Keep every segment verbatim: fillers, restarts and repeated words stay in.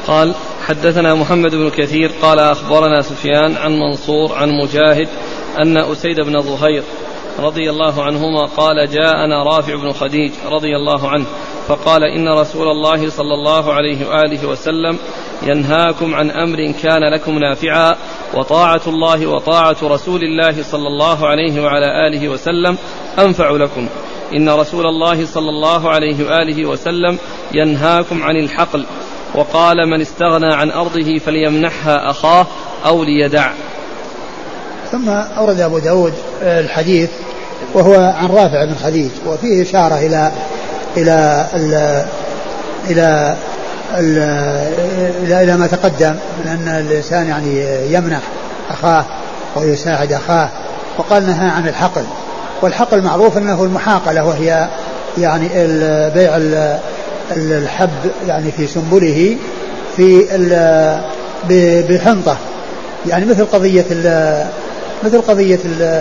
قال حدثنا محمد بن كثير قال أخبرنا سفيان عن منصور عن مجاهد أن أسيد بن ظهير رضي الله عنهما قال جاءنا رافع بن خديج رضي الله عنه فقال إن رسول الله صلى الله عليه وآله وسلم ينهاكم عن أمر كان لكم نافعا وطاعة الله وطاعة رسول الله صلى الله عليه وعلى آله وسلم أنفع لكم. إن رسول الله صلى الله عليه وآله وسلم ينهاكم عن الحقل وقال من استغنى عن أرضه فليمنحها أخاه أو ليدع. ثم أورد أبو داود الحديث وهو عن رافع بن خديج وفيه إشارة إلى إلى إلى إلى إلى, إلى ما تقدم من أن الإنسان يعني يمنح أخاه ويساعد أخاه. وقال نهى عن الحقل، والحقل معروف أنه المحاقلة وهي يعني بيع الحب يعني في سنبله في بحنطة، يعني مثل قضية مثل قضية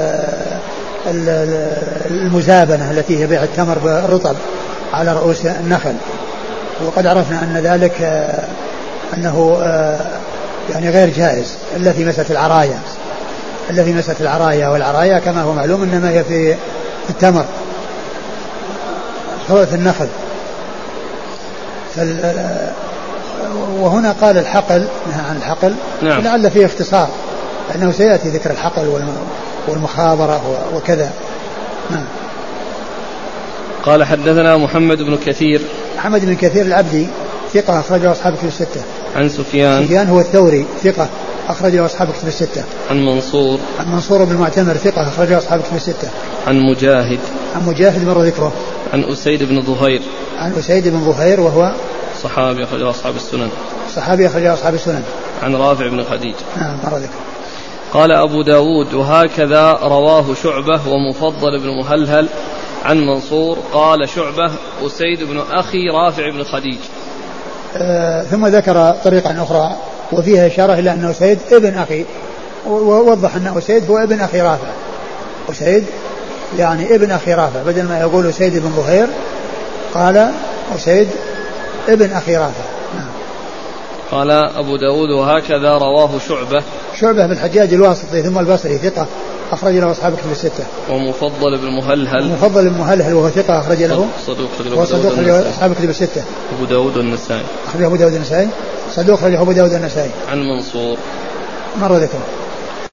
المزابنة التي هي بيع التمر بالرطب على رؤوس النخل. وقد عرفنا أن ذلك أنه يعني غير جائز إلا في مسألة العرايا التي مسألة العرايا والعرايا كما هو معلوم إنما هي في التمر في النخل. وهنا قال الحقل نهى عن الحقل نعم. لعل فيه اختصار لأنه سيأتي ذكر الحقل والمخابرة وكذا. نعم. قال حدثنا محمد بن كثير محمد بن كثير العبدي ثقة أخرجه أصحاب كتب الستة. عن سفيان سفيان هو الثوري ثقة أخرجه أصحاب كتب الستة. عن منصور عن منصور بن المعتمر ثقة أخرجه أصحاب كتب الستة. عن مجاهد عن مجاهد مر ذكره. عن أسيد بن ظهير عن أسيد بن ظهير وهو صحابي أخرجه أصحاب السنن. صحابي أخرجه أصحاب السنن. عن رافع بن خديج. نعم مر ذكره. قال أبو داود وهكذا رواه شعبة ومفضل بن مهلهل عن منصور قال شعبة أسيد بن أخي رافع بن خديج. آه ثم ذكر طريقا أخرى وفيها إشارة إلى أن أسيد ابن أخي، ووضح أن أسيد هو ابن أخي رافع. أسيد يعني ابن أخي رافع بدل ما يقول أسيد بن ظهير قال أسيد ابن أخي رافع. نعم. قال أبو داود وهكذا رواه شعبة شعبة بالحجاج الواسطي ثم البصري ثقة أخرج له أصحاب كتب الستة. ومفضل بن مهلهل مفضل بن مهلهل وهو ثقة أخرج له صدوق وصدوق له أصحاب كتب الستة. أبو داود والنسائي أخرج أبو داود النسائي صدوق أخرج أبو داود النسائي. عن منصور مر ذكره.